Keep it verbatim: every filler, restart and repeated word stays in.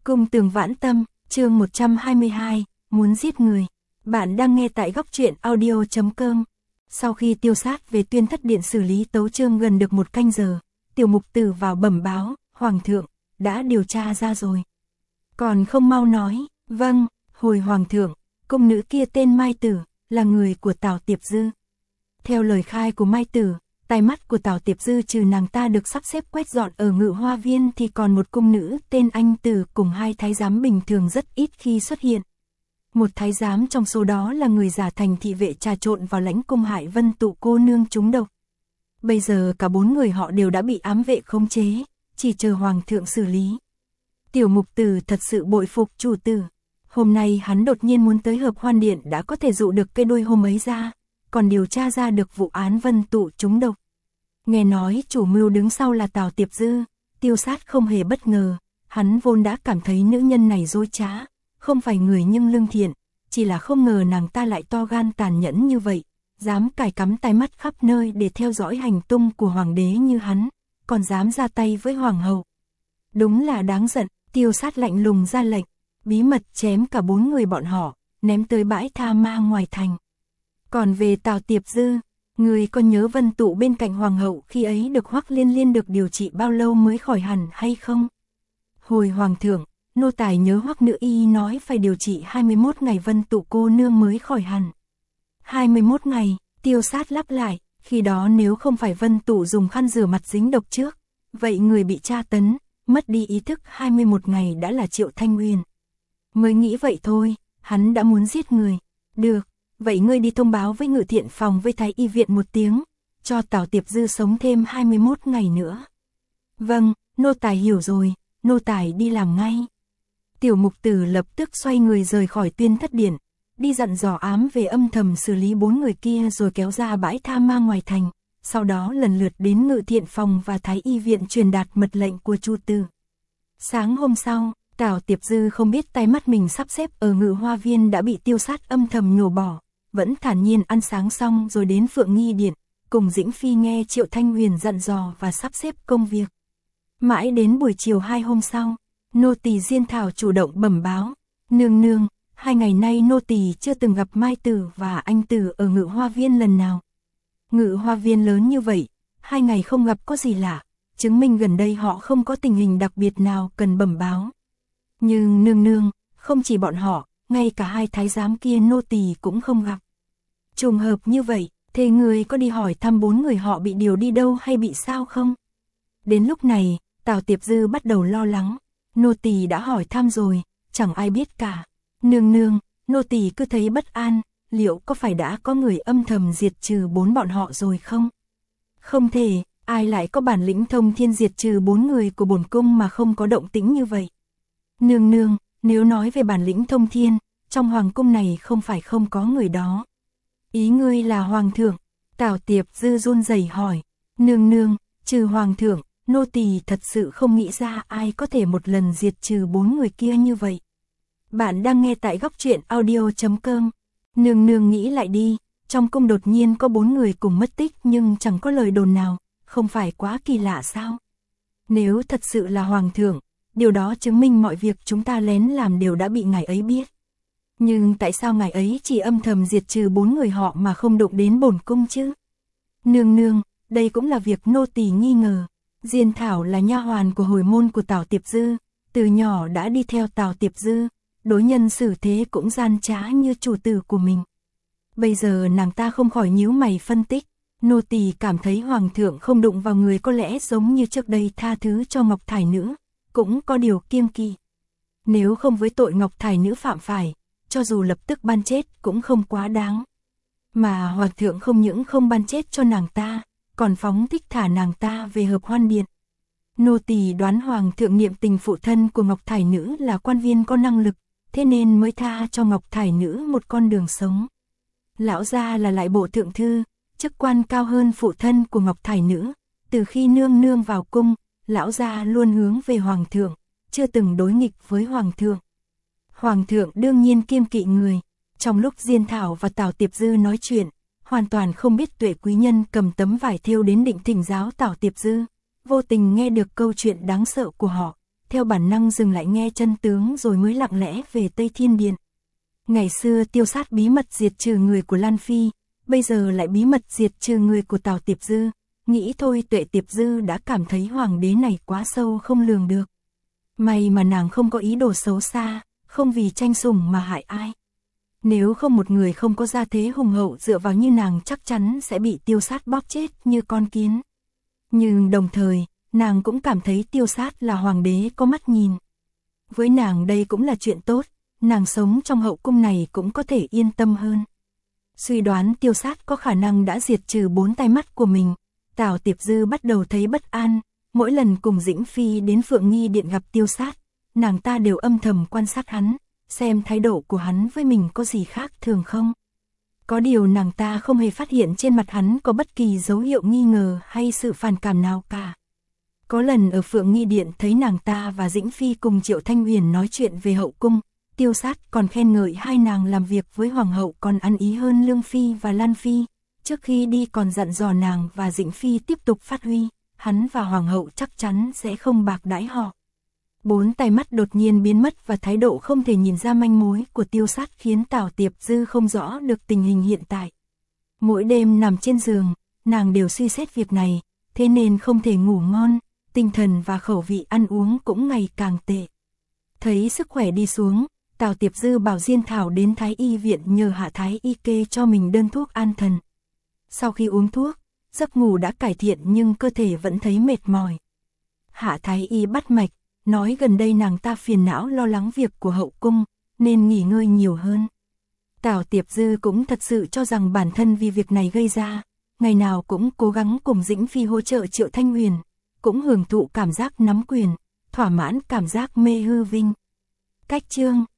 Cung Tường Vãn Tâm, chương một trăm hai mươi hai, muốn giết người. Bạn đang nghe tại góc truyện audio chấm com. Sau khi Tiêu Sát về Tuyên Thất Điện xử lý tấu chương gần được một canh giờ, Tiểu Mục Tử vào bẩm báo, Hoàng thượng, đã điều tra ra rồi. Còn không mau nói, vâng, hồi Hoàng thượng, cung nữ kia tên Mai Tử, là người của Tào Tiệp Dư. Theo lời khai của Mai Tử, tai mắt của Tào Tiệp Dư trừ nàng ta được sắp xếp quét dọn ở Ngự Hoa Viên thì còn một cung nữ tên Anh Tử cùng hai thái giám bình thường rất ít khi xuất hiện. Một thái giám trong số đó là người giả thành thị vệ trà trộn vào lãnh cung hại Vân Tụ cô nương trúng độc. Bây giờ cả bốn người họ đều đã bị ám vệ khống chế, chỉ chờ Hoàng thượng xử lý. Tiểu Mục Tử thật sự bội phục chủ tử. Hôm nay hắn đột nhiên muốn tới Hợp Hoan Điện đã có thể dụ được cây đuôi hôm ấy ra, còn điều tra ra được vụ án Vân Tụ trúng độc. Nghe nói chủ mưu đứng sau là Tào Tiệp Dư, Tiêu Sát không hề bất ngờ, hắn vốn đã cảm thấy nữ nhân này dối trá, không phải người nhưng lương thiện, chỉ là không ngờ nàng ta lại to gan tàn nhẫn như vậy, dám cài cắm tai mắt khắp nơi để theo dõi hành tung của hoàng đế như hắn, còn dám ra tay với hoàng hậu. Đúng là đáng giận, Tiêu Sát lạnh lùng ra lệnh, bí mật chém cả bốn người bọn họ, ném tới bãi tha ma ngoài thành. Còn về Tào Tiệp Dư, người có nhớ Vân Tụ bên cạnh hoàng hậu khi ấy được Hoắc Liên Liên được điều trị bao lâu mới khỏi hẳn hay không? Hồi Hoàng thượng, nô tài nhớ Hoắc nữ y nói phải điều trị hai mươi mốt ngày Vân Tụ cô nương mới khỏi hẳn. hai mươi mốt ngày, Tiêu Sát lắp lại, khi đó nếu không phải Vân Tụ dùng khăn rửa mặt dính độc trước, vậy người bị tra tấn, mất đi ý thức hai mươi mốt ngày đã là Triệu Thanh Huyền. Mới nghĩ vậy thôi, hắn đã muốn giết người. Được, vậy ngươi đi thông báo với Ngự Thiện phòng với Thái Y viện một tiếng, cho Tào Tiệp Dư sống thêm hai mươi mốt ngày nữa. Vâng, nô tài hiểu rồi, nô tài đi làm ngay. Tiểu Mục Tử lập tức xoay người rời khỏi Tuyên Thất Điện, đi dặn dò ám về âm thầm xử lý bốn người kia rồi kéo ra bãi tha ma ngoài thành, sau đó lần lượt đến Ngự Thiện phòng và Thái Y viện truyền đạt mật lệnh của Chu Tử. Sáng hôm sau, Tào Tiệp Dư không biết tay mắt mình sắp xếp ở Ngự Hoa Viên đã bị Tiêu Sát âm thầm nhổ bỏ, vẫn thản nhiên ăn sáng xong rồi đến Phượng Nghi Điện, cùng Dĩnh Phi nghe Triệu Thanh Huyền dặn dò và sắp xếp công việc. Mãi đến buổi chiều hai hôm sau, nô tỳ Diên Thảo chủ động bẩm báo, nương nương, hai ngày nay nô tỳ chưa từng gặp Mai Tử và Anh Tử ở Ngự Hoa Viên lần nào. Ngự Hoa Viên lớn như vậy, hai ngày không gặp có gì lạ, chứng minh gần đây họ không có tình hình đặc biệt nào cần bẩm báo. Nhưng nương nương, không chỉ bọn họ, ngay cả hai thái giám kia nô tỳ cũng không gặp. Trùng hợp như vậy, thế người có đi hỏi thăm bốn người họ bị điều đi đâu hay bị sao không? Đến lúc này, Tào Tiệp Dư bắt đầu lo lắng, nô tỳ đã hỏi thăm rồi, chẳng ai biết cả. Nương nương, nô tỳ cứ thấy bất an, liệu có phải đã có người âm thầm diệt trừ bốn bọn họ rồi không? Không thể, ai lại có bản lĩnh thông thiên diệt trừ bốn người của bổn cung mà không có động tĩnh như vậy? Nương nương, nếu nói về bản lĩnh thông thiên, trong hoàng cung này không phải không có người đó. Ý ngươi là hoàng thượng? Tào Tiệp Dư run rẩy hỏi. Nương nương, trừ hoàng thượng, nô tỳ thật sự không nghĩ ra ai có thể một lần diệt trừ bốn người kia như vậy. Bạn đang nghe tại góc truyện audio chấm com. Nương nương nghĩ lại đi, trong cung đột nhiên có bốn người cùng mất tích nhưng chẳng có lời đồn nào, không phải quá kỳ lạ sao? Nếu thật sự là hoàng thượng, điều đó chứng minh mọi việc chúng ta lén làm đều đã bị ngài ấy biết. Nhưng tại sao ngài ấy chỉ âm thầm diệt trừ bốn người họ mà không đụng đến bổn cung chứ? Nương nương, đây cũng là việc nô tỳ nghi ngờ. Diên Thảo là nha hoàn của hồi môn của Tào Tiệp Dư, từ nhỏ đã đi theo Tào Tiệp Dư, đối nhân xử thế cũng gian trá như chủ tử của mình. Bây giờ nàng ta không khỏi nhíu mày phân tích, nô tỳ cảm thấy hoàng thượng không đụng vào người có lẽ giống như trước đây tha thứ cho Ngọc Thải Nữ, cũng có điều kiêng kỵ. Nếu không với tội Ngọc Thải Nữ phạm phải, cho dù lập tức ban chết cũng không quá đáng. Mà hoàng thượng không những không ban chết cho nàng ta, còn phóng thích thả nàng ta về Hợp Hoan Điện. Nô tỳ đoán hoàng thượng niệm tình phụ thân của Ngọc Thải Nữ là quan viên có năng lực, thế nên mới tha cho Ngọc Thải Nữ một con đường sống. Lão gia là lại bộ thượng thư, chức quan cao hơn phụ thân của Ngọc Thải Nữ, từ khi nương nương vào cung, lão gia luôn hướng về hoàng thượng, chưa từng đối nghịch với hoàng thượng. Hoàng thượng đương nhiên kiêng kỵ người. Trong lúc Diên Thảo và Tào Tiệp Dư nói chuyện, hoàn toàn không biết Tuệ quý nhân cầm tấm vải thêu đến định thỉnh giáo Tào Tiệp Dư, vô tình nghe được câu chuyện đáng sợ của họ, theo bản năng dừng lại nghe chân tướng rồi mới lặng lẽ về Tây Thiên Điện. Ngày xưa Tiêu Sát bí mật diệt trừ người của Lan Phi, bây giờ lại bí mật diệt trừ người của Tào Tiệp Dư, nghĩ thôi Tuệ Tiệp Dư đã cảm thấy hoàng đế này quá sâu không lường được. May mà nàng không có ý đồ xấu xa, không vì tranh sủng mà hại ai. Nếu không một người không có gia thế hùng hậu dựa vào như nàng chắc chắn sẽ bị Tiêu Sát bóp chết như con kiến. Nhưng đồng thời, nàng cũng cảm thấy Tiêu Sát là hoàng đế có mắt nhìn. Với nàng đây cũng là chuyện tốt, nàng sống trong hậu cung này cũng có thể yên tâm hơn. Suy đoán Tiêu Sát có khả năng đã diệt trừ bốn tai mắt của mình, Tào Tiệp Dư bắt đầu thấy bất an, mỗi lần cùng Dĩnh Phi đến Phượng Nghi Điện gặp Tiêu Sát, nàng ta đều âm thầm quan sát hắn, xem thái độ của hắn với mình có gì khác thường không. Có điều nàng ta không hề phát hiện trên mặt hắn có bất kỳ dấu hiệu nghi ngờ hay sự phản cảm nào cả. Có lần ở Phượng Nghi Điện thấy nàng ta và Dĩnh Phi cùng Triệu Thanh Huyền nói chuyện về hậu cung, Tiêu Sát còn khen ngợi hai nàng làm việc với hoàng hậu còn ăn ý hơn Lương Phi và Lan Phi, trước khi đi còn dặn dò nàng và Dĩnh Phi tiếp tục phát huy, hắn và hoàng hậu chắc chắn sẽ không bạc đãi họ. Bốn tai mắt đột nhiên biến mất và thái độ không thể nhìn ra manh mối của Tiêu Sát khiến Tào Tiệp Dư không rõ được tình hình hiện tại. Mỗi đêm nằm trên giường, nàng đều suy xét việc này, thế nên không thể ngủ ngon, tinh thần và khẩu vị ăn uống cũng ngày càng tệ. Thấy sức khỏe đi xuống, Tào Tiệp Dư bảo Diên Thảo đến Thái Y viện nhờ Hạ Thái Y kê cho mình đơn thuốc an thần. Sau khi uống thuốc, giấc ngủ đã cải thiện nhưng cơ thể vẫn thấy mệt mỏi. Hạ Thái Y bắt mạch, nói gần đây nàng ta phiền não lo lắng việc của hậu cung, nên nghỉ ngơi nhiều hơn. Tào Tiệp Dư cũng thật sự cho rằng bản thân vì việc này gây ra, ngày nào cũng cố gắng cùng Dĩnh Phi hỗ trợ Triệu Thanh Huyền, cũng hưởng thụ cảm giác nắm quyền, thỏa mãn cảm giác mê hư vinh. Cách chương